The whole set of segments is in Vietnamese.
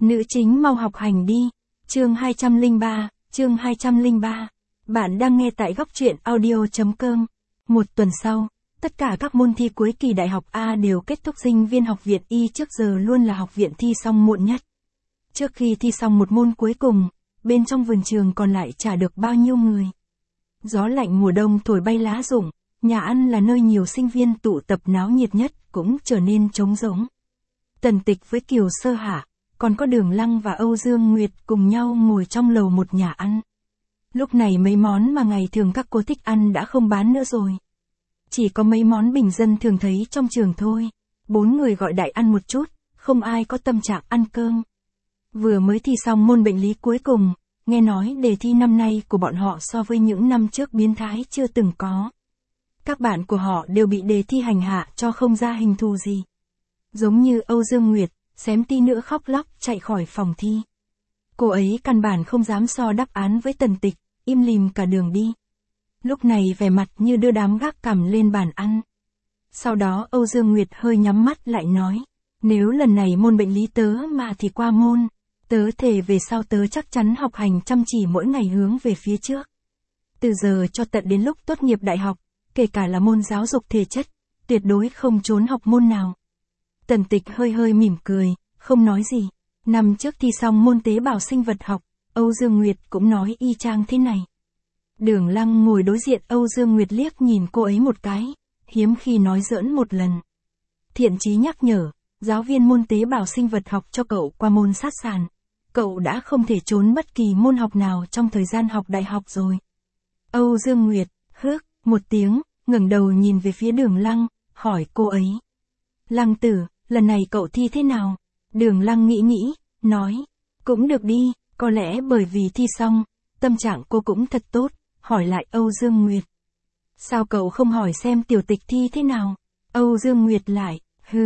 Nữ chính mau học hành đi. Chương 203. Bạn đang nghe tại góc truyện audio.com. Một tuần sau, tất cả các môn thi cuối kỳ đại học A đều kết thúc. Sinh viên học viện Y trước giờ luôn là học viện thi xong muộn nhất. Trước khi thi xong một môn cuối cùng, bên trong vườn trường còn lại chả được bao nhiêu người. Gió lạnh mùa đông thổi bay lá rụng, nhà ăn là nơi nhiều sinh viên tụ tập náo nhiệt nhất cũng trở nên trống rỗng. Tần Tịch với Kiều Sơ Hạ, còn có Đường Lăng và Âu Dương Nguyệt cùng nhau ngồi trong lầu một nhà ăn. Lúc này mấy món mà ngày thường các cô thích ăn đã không bán nữa rồi. Chỉ có mấy món bình dân thường thấy trong trường thôi. 4 người gọi đại ăn một chút, không ai có tâm trạng ăn cơm. Vừa mới thi xong môn bệnh lý cuối cùng, nghe nói đề thi năm nay của bọn họ so với những năm trước biến thái chưa từng có. Các bạn của họ đều bị đề thi hành hạ cho không ra hình thù gì. Giống như Âu Dương Nguyệt, xém tí nữa khóc lóc chạy khỏi phòng thi. Cô ấy căn bản không dám so đáp án với Tần Tịch, im lìm cả đường đi. Lúc này vẻ mặt như đưa đám gác cằm lên bàn ăn. Sau đó Âu Dương Nguyệt hơi nhắm mắt lại nói, nếu lần này môn bệnh lý tớ mà thì qua môn, tớ thề về sau tớ chắc chắn học hành chăm chỉ mỗi ngày hướng về phía trước. Từ giờ cho tận đến lúc tốt nghiệp đại học, kể cả là môn giáo dục thể chất, tuyệt đối không trốn học môn nào. Tần Tịch hơi hơi mỉm cười, không nói gì. Năm trước thi xong môn tế bào sinh vật học, Âu Dương Nguyệt cũng nói y chang thế này. Đường Lăng ngồi đối diện Âu Dương Nguyệt liếc nhìn cô ấy một cái, hiếm khi nói giỡn một lần. Thiện chí nhắc nhở, giáo viên môn tế bào sinh vật học cho cậu qua môn sát sàn. Cậu đã không thể trốn bất kỳ môn học nào trong thời gian học đại học rồi. Âu Dương Nguyệt, hước, một tiếng, ngẩng đầu nhìn về phía Đường Lăng, hỏi cô ấy. Lăng tử, lần này cậu thi thế nào? Đường Lăng nghĩ, nói, cũng được đi, có lẽ bởi vì thi xong, tâm trạng cô cũng thật tốt, hỏi lại Âu Dương Nguyệt. Sao cậu không hỏi xem Tiểu Tịch thi thế nào? Âu Dương Nguyệt lại,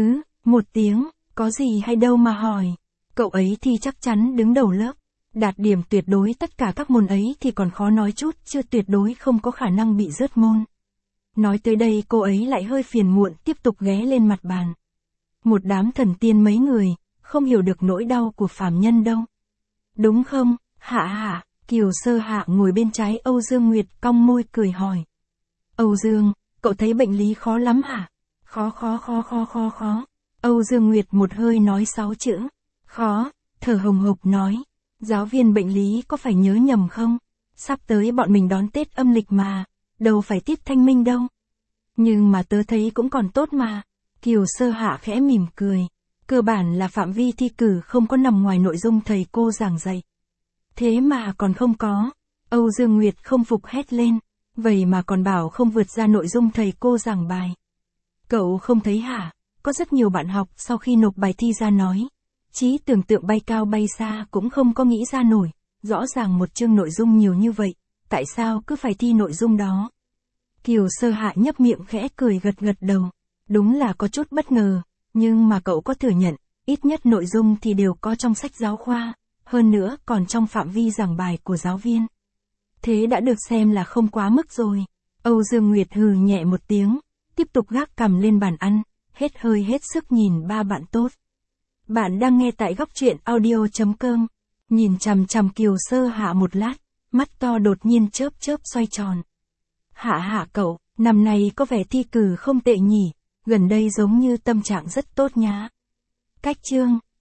một tiếng, có gì hay đâu mà hỏi. Cậu ấy thi chắc chắn đứng đầu lớp, đạt điểm tuyệt đối tất cả các môn ấy thì còn khó nói chút, chưa tuyệt đối không có khả năng bị rớt môn. Nói tới đây cô ấy lại hơi phiền muộn tiếp tục ghé lên mặt bàn. Một đám thần tiên mấy người, không hiểu được nỗi đau của phàm nhân đâu. Đúng không, Hạ? Kiều Sơ Hạ ngồi bên trái Âu Dương Nguyệt cong môi cười hỏi. Âu Dương, cậu thấy bệnh lý khó lắm hả? Khó. Âu Dương Nguyệt một hơi nói 6 chữ. Khó, thở hồng hộc nói. Giáo viên bệnh lý có phải nhớ nhầm không? Sắp tới bọn mình đón Tết âm lịch mà, đâu phải tiết Thanh Minh đâu. Nhưng mà tớ thấy cũng còn tốt mà. Kiều Sơ Hạ khẽ mỉm cười. Cơ bản là phạm vi thi cử không có nằm ngoài nội dung thầy cô giảng dạy. Thế mà còn không có. Âu Dương Nguyệt không phục hét lên. Vậy mà còn bảo không vượt ra nội dung thầy cô giảng bài. Cậu không thấy hả? Có rất nhiều bạn học sau khi nộp bài thi ra nói. Trí tưởng tượng bay cao bay xa cũng không có nghĩ ra nổi. Rõ ràng một chương nội dung nhiều như vậy. Tại sao cứ phải thi nội dung đó? Kiều Sơ Hạ nhấp miệng khẽ cười gật đầu. Đúng là có chút bất ngờ. Nhưng mà cậu có thừa nhận, ít nhất nội dung thì đều có trong sách giáo khoa, hơn nữa còn trong phạm vi giảng bài của giáo viên. Thế đã được xem là không quá mức rồi. Âu Dương Nguyệt hừ nhẹ một tiếng, tiếp tục gác cằm lên bàn ăn, hết hơi hết sức nhìn ba bạn tốt. Bạn đang nghe tại góc truyện audio.com, nhìn chằm chằm Kiều Sơ Hạ một lát, mắt to đột nhiên chớp xoay tròn. Hạ cậu, năm nay có vẻ thi cử không tệ nhỉ, gần đây giống như tâm trạng rất tốt nhá. Cách chương